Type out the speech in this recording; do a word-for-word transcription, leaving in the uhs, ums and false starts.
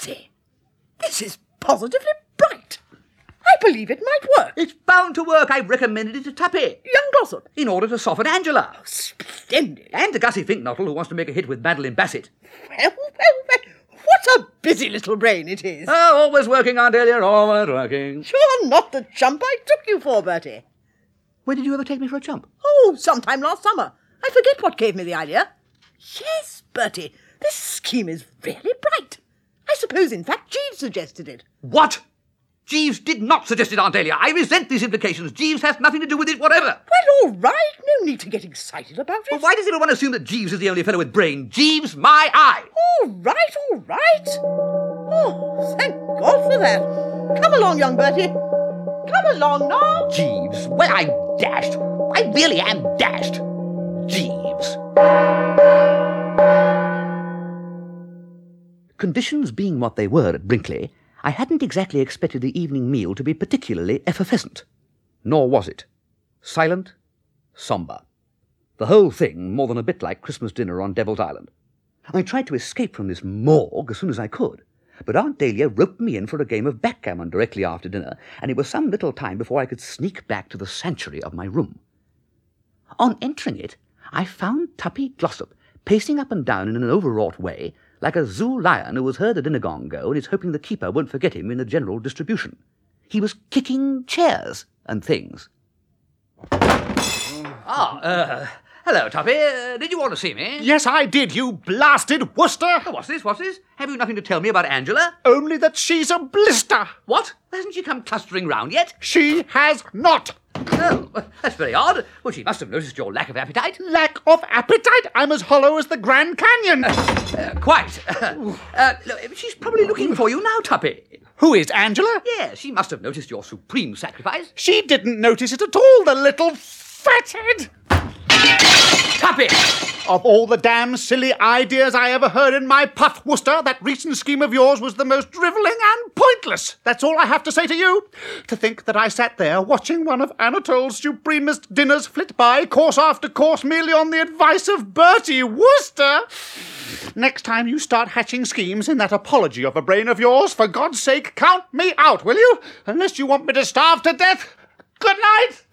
Bertie, this is positively bright. I believe it might work. It's bound to work. I've recommended it to Tuppy. Young Glossop. In order to soften Angela. Oh, splendid. And to Gussie Finknottle, who wants to make a hit with Madeline Bassett. Well, well, well, what a busy little brain it is. Oh, always working, Aunt Dahlia, always working. You're not the chump I took you for, Bertie. When did you ever take me for a chump? Oh, sometime last summer. I forget what gave me the idea. Yes, Bertie, this scheme is really bright. I suppose, in fact, Jeeves suggested it. What? Jeeves did not suggest it, Aunt Dahlia. I resent these implications. Jeeves has nothing to do with it whatever. Well, all right. No need to get excited about it. Well, why does everyone assume that Jeeves is the only fellow with brain? Jeeves, my eye. All right, all right. Oh, thank God for that. Come along, young Bertie. Come along now. Jeeves. Well, I'm dashed. I really am dashed. Jeeves. Conditions being what they were at Brinkley, I hadn't exactly expected the evening meal to be particularly effervescent. Nor was it. Silent, sombre. The whole thing more than a bit like Christmas dinner on Devil's Island. I tried to escape from this morgue as soon as I could, but Aunt Dahlia roped me in for a game of backgammon directly after dinner, and it was some little time before I could sneak back to the sanctuary of my room. On entering it, I found Tuppy Glossop pacing up and down in an overwrought way, like a zoo lion who has heard a dinner gong go and is hoping the keeper won't forget him in the general distribution. He was kicking chairs and things. Ah, uh, hello, Tuppy. Uh, did you want to see me? Yes, I did, you blasted Worcester! Oh, what's this, what's this? Have you nothing to tell me about Angela? Only that she's a blister! What? Hasn't she come clustering round yet? She has not! Oh, that's very odd. Well, she must have noticed your lack of appetite. Lack of appetite? I'm as hollow as the Grand Canyon! Uh, quite. uh, look, she's probably looking for you now, Tuppy. Who is Angela? Yes, she must have noticed your supreme sacrifice. She didn't notice it at all, the little fathead! Tuppy! Of all the damn silly ideas I ever heard in my puff, Worcester, that recent scheme of yours was the most drivelling and pointless. That's all I have to say to you. To think that I sat there watching one of Anatole's supremest dinners flit by, course after course, merely on the advice of Bertie Worcester. Next time you start hatching schemes in that apology of a brain of yours, for God's sake, count me out, will you? Unless you want me to starve to death. Good night.